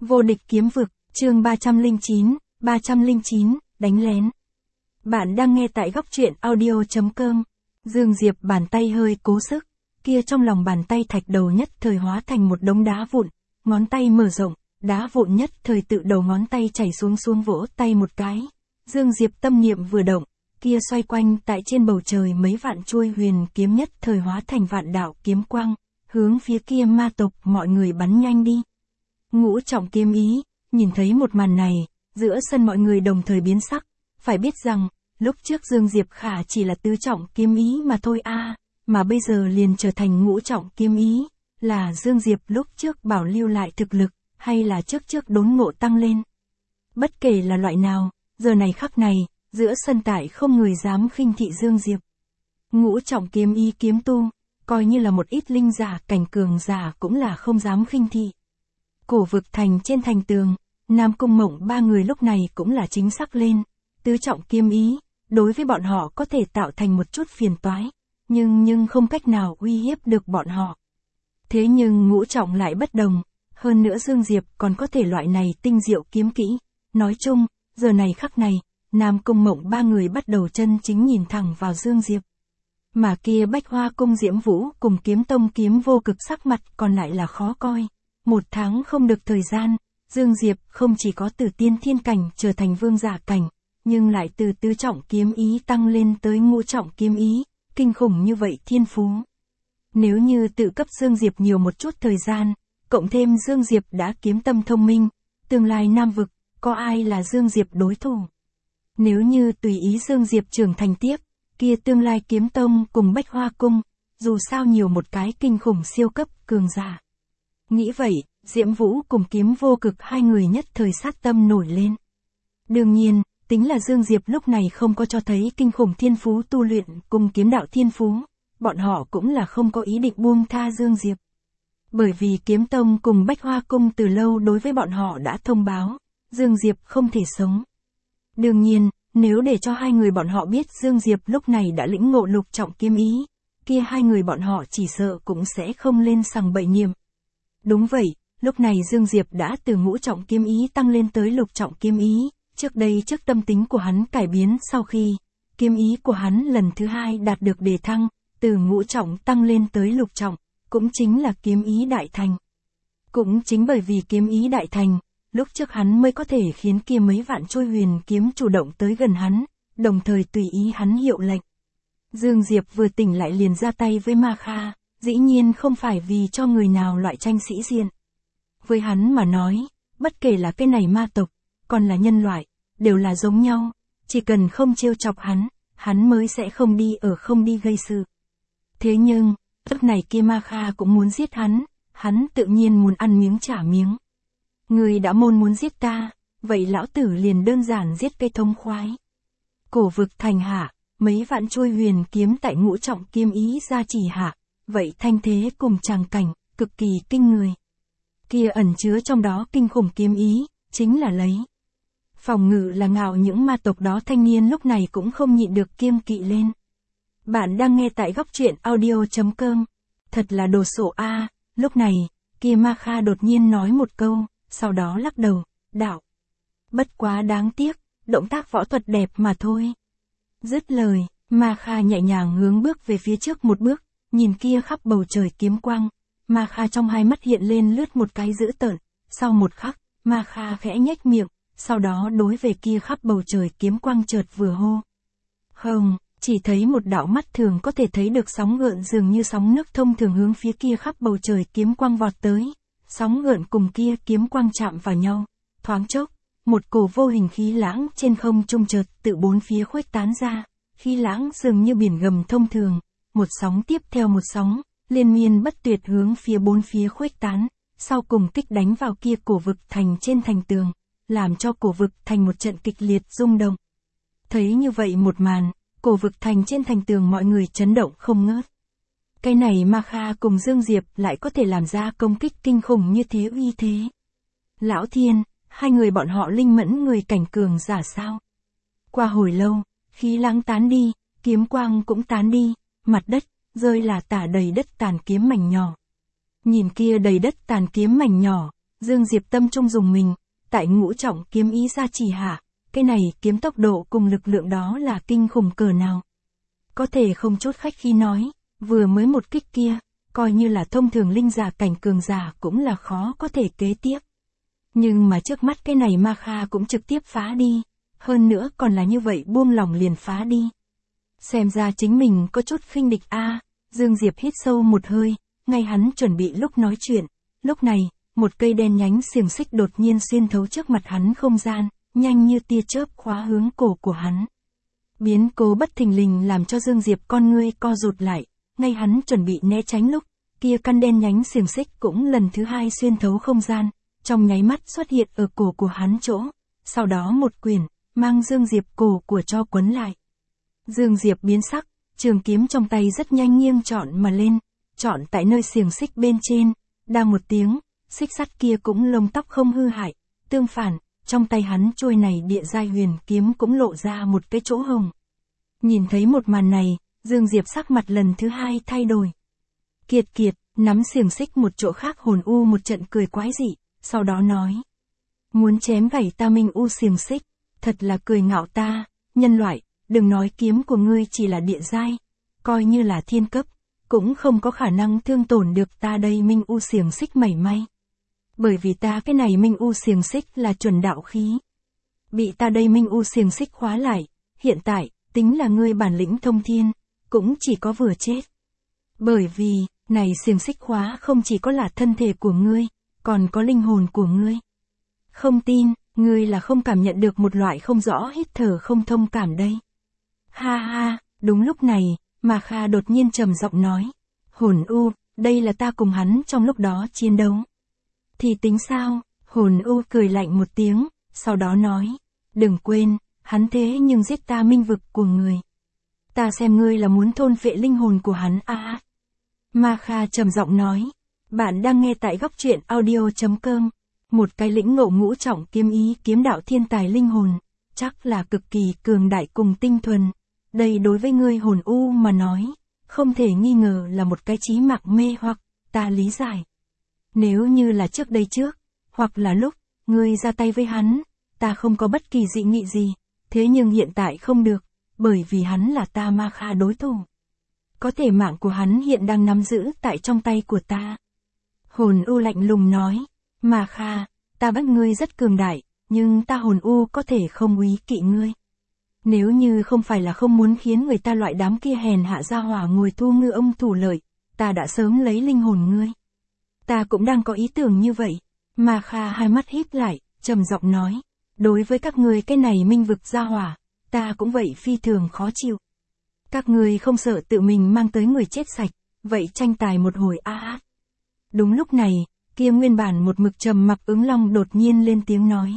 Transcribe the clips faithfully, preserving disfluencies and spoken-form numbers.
Vô địch kiếm vực, chương ba trăm lẻ chín, ba trăm lẻ chín, đánh lén. Bạn đang nghe tại góc truyện audio chấm com. Dương Diệp bàn tay hơi cố sức, kia trong lòng bàn tay thạch đầu nhất thời hóa thành một đống đá vụn, ngón tay mở rộng, đá vụn nhất thời tự đầu ngón tay chảy xuống xuống vỗ tay một cái. Dương Diệp tâm niệm vừa động, kia xoay quanh tại trên bầu trời mấy vạn chuôi huyền kiếm nhất thời hóa thành vạn đạo kiếm quang, hướng phía kia ma tộc mọi người bắn nhanh đi. Ngũ trọng kiếm ý, nhìn thấy một màn này, giữa sân mọi người đồng thời biến sắc, phải biết rằng, lúc trước Dương Diệp Khả chỉ là tứ trọng kiếm ý mà thôi a, à, mà bây giờ liền trở thành ngũ trọng kiếm ý, là Dương Diệp lúc trước bảo lưu lại thực lực, hay là trước trước đốn ngộ tăng lên. Bất kể là loại nào, giờ này khắc này, giữa sân tại không người dám khinh thị Dương Diệp. Ngũ trọng kiếm ý kiếm tu, coi như là một ít linh giả cảnh cường giả cũng là không dám khinh thị. Cổ vực thành trên thành tường, Nam Cung Mộng ba người lúc này cũng là chính xác lên, tứ trọng kiếm ý, đối với bọn họ có thể tạo thành một chút phiền toái, nhưng nhưng không cách nào uy hiếp được bọn họ. Thế nhưng ngũ trọng lại bất đồng, hơn nữa Dương Diệp còn có thể loại này tinh diệu kiếm kỹ, nói chung, giờ này khắc này, Nam Cung Mộng ba người bắt đầu chân chính nhìn thẳng vào Dương Diệp. Mà kia Bách Hoa Cung Diễm Vũ cùng Kiếm Tông Kiếm Vô Cực sắc mặt còn lại là khó coi. Một tháng không được thời gian, Dương Diệp không chỉ có từ tiên thiên cảnh trở thành vương giả cảnh, nhưng lại từ tứ trọng kiếm ý tăng lên tới ngũ trọng kiếm ý, kinh khủng như vậy thiên phú. Nếu như tự cấp Dương Diệp nhiều một chút thời gian, cộng thêm Dương Diệp đã kiếm tâm thông minh, tương lai Nam Vực, có ai là Dương Diệp đối thủ? Nếu như tùy ý Dương Diệp trưởng thành tiếp, kia tương lai Kiếm Tông cùng Bách Hoa Cung, dù sao nhiều một cái kinh khủng siêu cấp cường giả. Nghĩ vậy, Diễm Vũ cùng Kiếm Vô Cực hai người nhất thời sát tâm nổi lên. Đương nhiên, tính là Dương Diệp lúc này không có cho thấy kinh khủng thiên phú tu luyện cùng kiếm đạo thiên phú, bọn họ cũng là không có ý định buông tha Dương Diệp. Bởi vì Kiếm Tông cùng Bách Hoa Cung từ lâu đối với bọn họ đã thông báo, Dương Diệp không thể sống. Đương nhiên, nếu để cho hai người bọn họ biết Dương Diệp lúc này đã lĩnh ngộ lục trọng kiếm ý, kia hai người bọn họ chỉ sợ cũng sẽ không lên sằng bậy niệm. Đúng vậy, lúc này Dương Diệp đã từ ngũ trọng kiếm ý tăng lên tới lục trọng kiếm ý, trước đây trước tâm tính của hắn cải biến sau khi, kiếm ý của hắn lần thứ hai đạt được đề thăng, từ ngũ trọng tăng lên tới lục trọng, cũng chính là kiếm ý đại thành. Cũng chính bởi vì kiếm ý đại thành, lúc trước hắn mới có thể khiến kia mấy vạn trôi huyền kiếm chủ động tới gần hắn, đồng thời tùy ý hắn hiệu lệnh. Dương Diệp vừa tỉnh lại liền ra tay với Ma Kha, dĩ nhiên không phải vì cho người nào loại tranh sĩ diện. Với hắn mà nói, bất kể là cái này ma tộc, còn là nhân loại, đều là giống nhau, chỉ cần không trêu chọc hắn, hắn mới sẽ không đi ở không đi gây sự. Thế nhưng, lúc này kia Ma Kha cũng muốn giết hắn, hắn tự nhiên muốn ăn miếng trả miếng. Người đã môn muốn giết ta, vậy lão tử liền đơn giản giết cây thông khoái. Cổ vực thành hạ, mấy vạn trôi huyền kiếm tại ngũ trọng kiếm ý gia trì hạ, vậy thanh thế cùng tràng cảnh, cực kỳ kinh người. Kia ẩn chứa trong đó kinh khủng kiếm ý, chính là lấy. Phòng ngự là ngạo những ma tộc đó thanh niên lúc này cũng không nhịn được kiêng kỵ lên. Bạn đang nghe tại góc truyện audio chấm com. Thật là đồ sộ a, à, lúc này, kia Ma Kha đột nhiên nói một câu, sau đó lắc đầu, đạo. Bất quá đáng tiếc, động tác võ thuật đẹp mà thôi. Dứt lời, Ma Kha nhẹ nhàng hướng bước về phía trước một bước, nhìn kia khắp bầu trời kiếm quang. Ma Kha trong hai mắt hiện lên lướt một cái dữ tợn, sau một khắc, Ma Kha khẽ nhếch miệng, sau đó đối về kia khắp bầu trời kiếm quang chợt vừa hô. Không, chỉ thấy một đạo mắt thường có thể thấy được sóng gợn dường như sóng nước thông thường hướng phía kia khắp bầu trời kiếm quang vọt tới, sóng gợn cùng kia kiếm quang chạm vào nhau, thoáng chốc, một cổ vô hình khí lãng trên không trung chợt tự bốn phía khuếch tán ra, khí lãng dường như biển gầm thông thường, một sóng tiếp theo một sóng, liên miên bất tuyệt hướng phía bốn phía khuếch tán, sau cùng kích đánh vào kia cổ vực thành trên thành tường, làm cho cổ vực thành một trận kịch liệt rung động. Thấy như vậy một màn, cổ vực thành trên thành tường mọi người chấn động không ngớt. Cái này Ma Kha cùng Dương Diệp lại có thể làm ra công kích kinh khủng như thế uy thế. Lão Thiên, hai người bọn họ linh mẫn người cảnh cường giả sao? Qua hồi lâu, khí lãng tán đi, kiếm quang cũng tán đi, mặt đất rơi là tả đầy đất tàn kiếm mảnh nhỏ. Nhìn kia đầy đất tàn kiếm mảnh nhỏ, Dương Diệp tâm trung dùng mình, tại ngũ trọng kiếm ý gia trì hạ, cái này kiếm tốc độ cùng lực lượng đó là kinh khủng cỡ nào. Có thể không chút khách khí nói, vừa mới một kích kia, coi như là thông thường linh giả cảnh cường giả cũng là khó có thể kế tiếp. Nhưng mà trước mắt cái này Ma Kha cũng trực tiếp phá đi, hơn nữa còn là như vậy buông lỏng liền phá đi. Xem ra chính mình có chút khinh địch a. À, Dương Diệp hít sâu một hơi, ngay hắn chuẩn bị lúc nói chuyện, lúc này, một cây đen nhánh xiềng xích đột nhiên xuyên thấu trước mặt hắn không gian, nhanh như tia chớp khóa hướng cổ của hắn. Biến cố bất thình lình làm cho Dương Diệp con ngươi co rụt lại, ngay hắn chuẩn bị né tránh lúc, kia căn đen nhánh xiềng xích cũng lần thứ hai xuyên thấu không gian, trong nháy mắt xuất hiện ở cổ của hắn chỗ, sau đó một quyền, mang Dương Diệp cổ của cho quấn lại. Dương Diệp biến sắc, trường kiếm trong tay rất nhanh nghiêng chọn mà lên, chọn tại nơi xiềng xích bên trên, đang một tiếng, xích sắt kia cũng lông tóc không hư hại, tương phản, trong tay hắn trôi này địa giai huyền kiếm cũng lộ ra một cái chỗ hồng. Nhìn thấy một màn này, Dương Diệp sắc mặt lần thứ hai thay đổi. Kiệt kiệt, nắm xiềng xích một chỗ khác hồn u một trận cười quái dị, sau đó nói. Muốn chém gãy ta minh u xiềng xích, thật là cười ngạo ta, nhân loại, đừng nói kiếm của ngươi chỉ là địa giai, coi như là thiên cấp, cũng không có khả năng thương tổn được ta đây minh u xiềng xích mảy may. Bởi vì ta cái này minh u xiềng xích là chuẩn đạo khí. Bị ta đây minh u xiềng xích khóa lại, hiện tại, tính là ngươi bản lĩnh thông thiên, cũng chỉ có vừa chết. Bởi vì, này xiềng xích khóa không chỉ có là thân thể của ngươi, còn có linh hồn của ngươi. Không tin, ngươi là không cảm nhận được một loại không rõ hít thở không thông cảm đây. Ha ha, đúng lúc này, Ma Kha đột nhiên trầm giọng nói. Hồn u, đây là ta cùng hắn trong lúc đó chiến đấu. Thì tính sao? Hồn u cười lạnh một tiếng, sau đó nói. Đừng quên, hắn thế nhưng giết ta minh vực của người. Ta xem ngươi là muốn thôn phệ linh hồn của hắn à. Ma Kha trầm giọng nói. Bạn đang nghe tại góc truyện audio chấm com. Một cái lĩnh ngộ ngũ trọng kiếm ý kiếm đạo thiên tài linh hồn, chắc là cực kỳ cường đại cùng tinh thuần. Đây đối với ngươi hồn u mà nói, không thể nghi ngờ là một cái chí mạng mê hoặc, ta lý giải. Nếu như là trước đây trước, hoặc là lúc, ngươi ra tay với hắn, ta không có bất kỳ dị nghị gì, thế nhưng hiện tại không được, bởi vì hắn là ta Ma Kha đối thủ. Có thể mạng của hắn hiện đang nắm giữ tại trong tay của ta. Hồn u lạnh lùng nói, Ma Kha, ta biết ngươi rất cường đại, nhưng ta hồn u có thể không úy kỵ ngươi. Nếu như không phải là không muốn khiến người ta loại đám kia hèn hạ gia hỏa ngồi thu ngư ông thủ lợi, ta đã sớm lấy linh hồn ngươi. Ta cũng đang có ý tưởng như vậy. Ma Kha hai mắt híp lại, trầm giọng nói. Đối với các ngươi cái này minh vực gia hỏa, ta cũng vậy phi thường khó chịu. Các ngươi không sợ tự mình mang tới người chết sạch, vậy tranh tài một hồi a à. Đúng lúc này, kia nguyên bản một mực trầm mặc ứng long đột nhiên lên tiếng nói.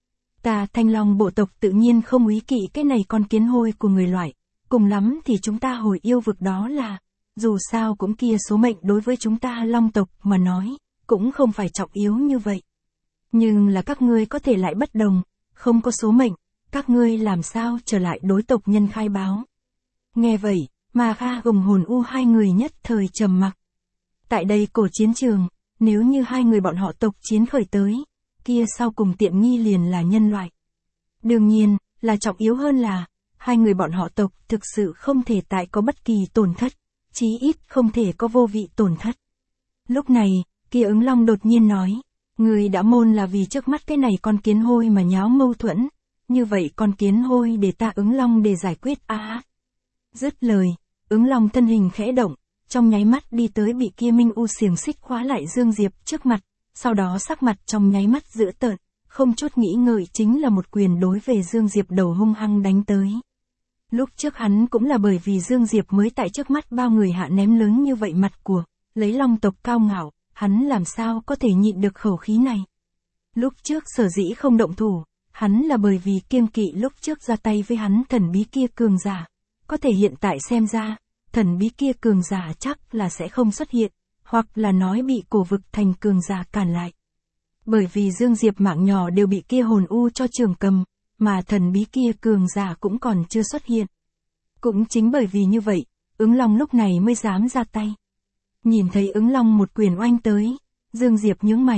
Ta thanh long bộ tộc tự nhiên không úy kỵ cái này con kiến hôi của người loại, cùng lắm thì chúng ta hồi yêu vực đó là, dù sao cũng kia số mệnh đối với chúng ta long tộc mà nói, cũng không phải trọng yếu như vậy. Nhưng là các ngươi có thể lại bất đồng, không có số mệnh, các ngươi làm sao trở lại đối tộc nhân khai báo. Nghe vậy, Ma Kha gồm hồn u hai người nhất thời trầm mặc. Tại đây cổ chiến trường, nếu như hai người bọn họ tộc chiến khởi tới, kia sau cùng tiện nghi liền là nhân loại. Đương nhiên, là trọng yếu hơn là, hai người bọn họ tộc thực sự không thể tại có bất kỳ tổn thất, chí ít không thể có vô vị tổn thất. Lúc này, kia ứng long đột nhiên nói, người đã môn là vì trước mắt cái này con kiến hôi mà nháo mâu thuẫn, như vậy con kiến hôi để ta ứng long để giải quyết a à. Dứt lời, ứng long thân hình khẽ động, trong nháy mắt đi tới bị kia minh u xiềng xích khóa lại Dương Diệp trước mặt, sau đó sắc mặt trong nháy mắt dữ tợn, không chút nghĩ ngợi chính là một quyền đối về Dương Diệp đầu hung hăng đánh tới. Lúc trước hắn cũng là bởi vì Dương Diệp mới tại trước mắt bao người hạ ném lớn như vậy mặt của, lấy long tộc cao ngạo, hắn làm sao có thể nhịn được khẩu khí này. Lúc trước sở dĩ không động thủ, hắn là bởi vì kiêng kỵ lúc trước ra tay với hắn thần bí kia cường giả, có thể hiện tại xem ra, thần bí kia cường giả chắc là sẽ không xuất hiện, hoặc là nói bị cổ vực thành cường giả cản lại. Bởi vì Dương Diệp mạng nhỏ đều bị kia hồn u cho trường cầm, mà thần bí kia cường giả cũng còn chưa xuất hiện. Cũng chính bởi vì như vậy, ứng long lúc này mới dám ra tay. Nhìn thấy ứng long một quyền oanh tới, Dương Diệp nhướng mày,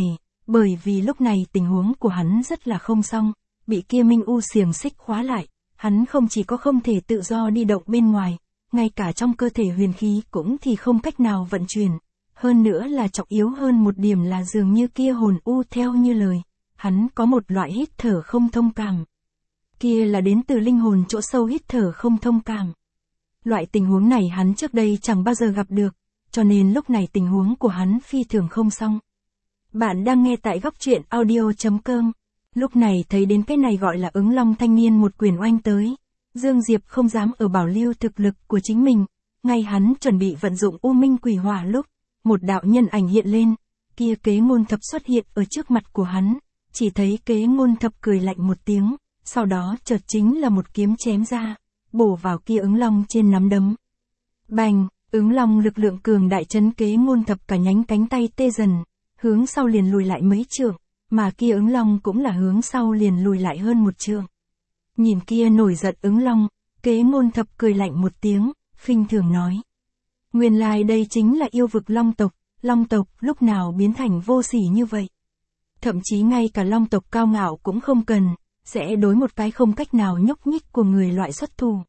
bởi vì lúc này tình huống của hắn rất là không xong, bị kia Minh U xiềng xích khóa lại, hắn không chỉ có không thể tự do đi động bên ngoài, ngay cả trong cơ thể huyền khí cũng thì không cách nào vận chuyển, hơn nữa là trọng yếu hơn một điểm là dường như kia hồn U theo như lời, hắn có một loại hít thở không thông cảm. Kia là đến từ linh hồn chỗ sâu hít thở không thông cảm. Loại tình huống này hắn trước đây chẳng bao giờ gặp được, cho nên lúc này tình huống của hắn phi thường không xong. Bạn đang nghe tại góc truyện audio chấm com. Lúc này thấy đến cái này gọi là ứng long thanh niên một quyền oanh tới. Dương Diệp không dám ở bảo lưu thực lực của chính mình. Ngay hắn chuẩn bị vận dụng U Minh Quỷ Hỏa lúc, một đạo nhân ảnh hiện lên. Kia Kế Ngôn Thập xuất hiện ở trước mặt của hắn. Chỉ thấy Kế Ngôn Thập cười lạnh một tiếng. Sau đó chợt chính là một kiếm chém ra. Bổ vào kia ứng long trên nắm đấm. Bành, ứng long lực lượng cường đại chấn Kế Ngôn Thập cả nhánh cánh tay tê dần. Hướng sau liền lùi lại mấy trượng, mà kia ứng long cũng là hướng sau liền lùi lại hơn một trượng. Nhìn kia nổi giận ứng long, Kế Ngôn Thập cười lạnh một tiếng, khinh thường nói. Nguyên lai đây chính là yêu vực long tộc, long tộc lúc nào biến thành vô sỉ như vậy. Thậm chí ngay cả long tộc cao ngạo cũng không cần, sẽ đối một cái không cách nào nhúc nhích của người loại xuất thủ.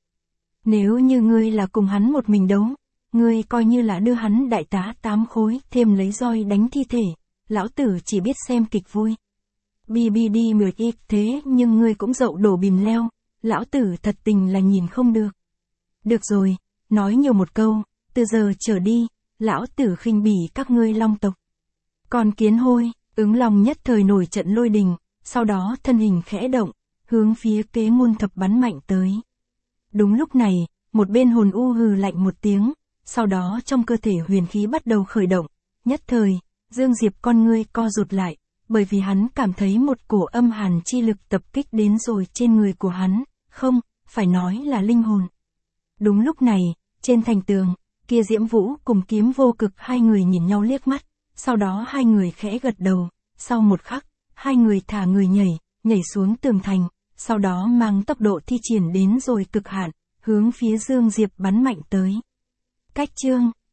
Nếu như ngươi là cùng hắn một mình đấu, ngươi coi như là đưa hắn đại tá tám khối, thêm lấy roi đánh thi thể, lão tử chỉ biết xem kịch vui. Bi bi đi mười ít thế nhưng ngươi cũng dậu đổ bìm leo, lão tử thật tình là nhìn không được. Được rồi, nói nhiều một câu, từ giờ trở đi, lão tử khinh bỉ các ngươi long tộc. Còn kiến hôi, ứng long nhất thời nổi trận lôi đình, sau đó thân hình khẽ động, hướng phía Kế Ngôn Thập bắn mạnh tới. Đúng lúc này, một bên hồn u hừ lạnh một tiếng, sau đó trong cơ thể huyền khí bắt đầu khởi động, nhất thời, Dương Diệp con ngươi co rụt lại, bởi vì hắn cảm thấy một cổ âm hàn chi lực tập kích đến rồi trên người của hắn, không, phải nói là linh hồn. Đúng lúc này, trên thành tường, kia Diễm Vũ cùng Kiếm Vô Cực hai người nhìn nhau liếc mắt, sau đó hai người khẽ gật đầu, sau một khắc, hai người thả người nhảy, nhảy xuống tường thành, sau đó mang tốc độ thi triển đến rồi cực hạn, hướng phía Dương Diệp bắn mạnh tới. Cách chương